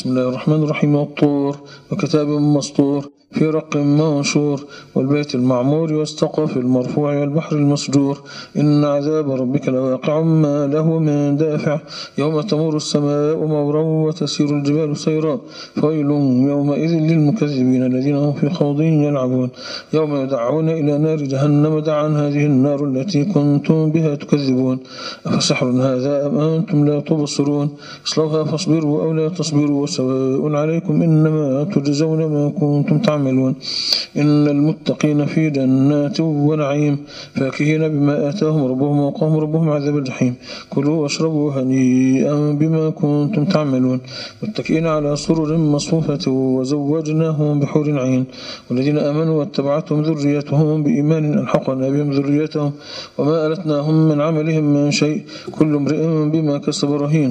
بسم الله الرحمن الرحيم. والطور وكتاب مسطور في رق منشور والبيت المعمور والسقف المرفوع والبحر المسجور إن عذاب ربك لواقع ما له من دافع يوم تمور السماء مورا وتسير الجبال سيرا فويل يومئذ للمكذبين الذين هم في خوض يلعبون يوم يدعون إلى نار جهنم دعا هذه النار التي كنتم بها تكذبون أفسحر هذا أم أنتم لا تبصرون اصلوها فاصبروا أو لا تصبروا سواء عليكم إنما تجزون ما كنتم تعملون إن المتقين في جنات ونعيم فاكهين بما آتاهم ربهم ووقاهم ربهم عذاب الجحيم كلوا واشربوا هنيئا بما كنتم تعملون متكئين على سرر مصفوفة وزوجناهم بحور عين والذين آمنوا واتبعتهم ذريتهم بإيمان ألحقنا بهم ذريتهم وما ألتناهم من عملهم من شيء كل امرئ بما كسب رهين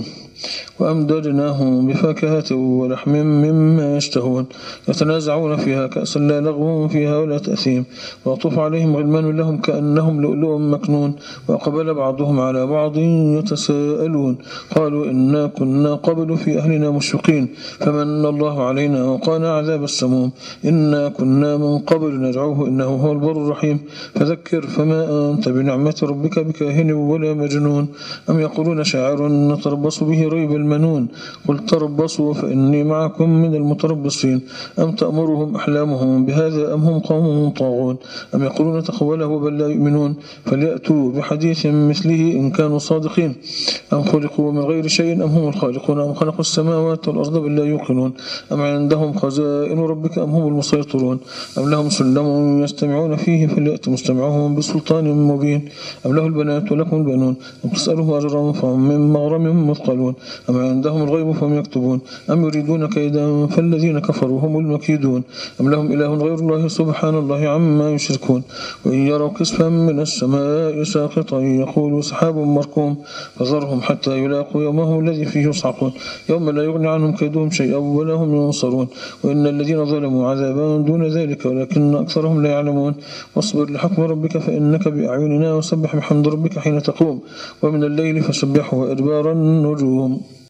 وأمددناهم بفاكهة ولحم مما يشتهون يتنازعون فيها كأسا لا لغو فيها ولا تأثيم ويطوف عليهم غلمان لهم كأنهم لؤلؤ مكنون وأقبل بعضهم على بعض يتساءلون قالوا إنا كنا قبل في أهلنا مشفقين فمن الله علينا وقانا عذاب السموم إنا كنا من قبل ندعوه إنه هو البر الرحيم فذكر فما أنت بنعمة ربك بكاهن ولا مجنون أم يقولون شاعر نتربص به ريب المنون قل تربصوا فإني معكم من المتربصين أم تأمرهم أحلامهم بهذا أم هم قوم طاغون أم يقولون تقوله بل لا يؤمنون فليأتوا بحديث مثله إن كانوا صادقين أم خلقوا من غير شيء أم هم الخالقون أم خلقوا السماوات والأرض بل لا يوقنون أم عندهم خزائن ربك أم هم المسيطرون أم لهم سلم يستمعون فيه فليأتوا مستمعهم بسلطان مبين أم له البنات ولكم البنون أم تسألهم أجرا فهم من مغرم مثقلون أم عندهم الغيب فهم يكتبون أم يريدون كيدا فالذين كفروا هم المكيدون أم لهم إله غير الله سبحان الله عما يشركون وإن يروا كسفا من السماء ساقطا يقولوا سحاب مركوم فذرهم حتى يلاقوا يومهم الذي فيه يصعقون يوم لا يغني عنهم كيدهم شيئا ولا هم ينصرون وإن الذين ظلموا عذابا دون ذلك ولكن أكثرهم لا يعلمون واصبر لحكم ربك فإنك بأعيننا وسبح بحمد ربك حين تقوم ومن الليل فسبحه وإدبار النجوم.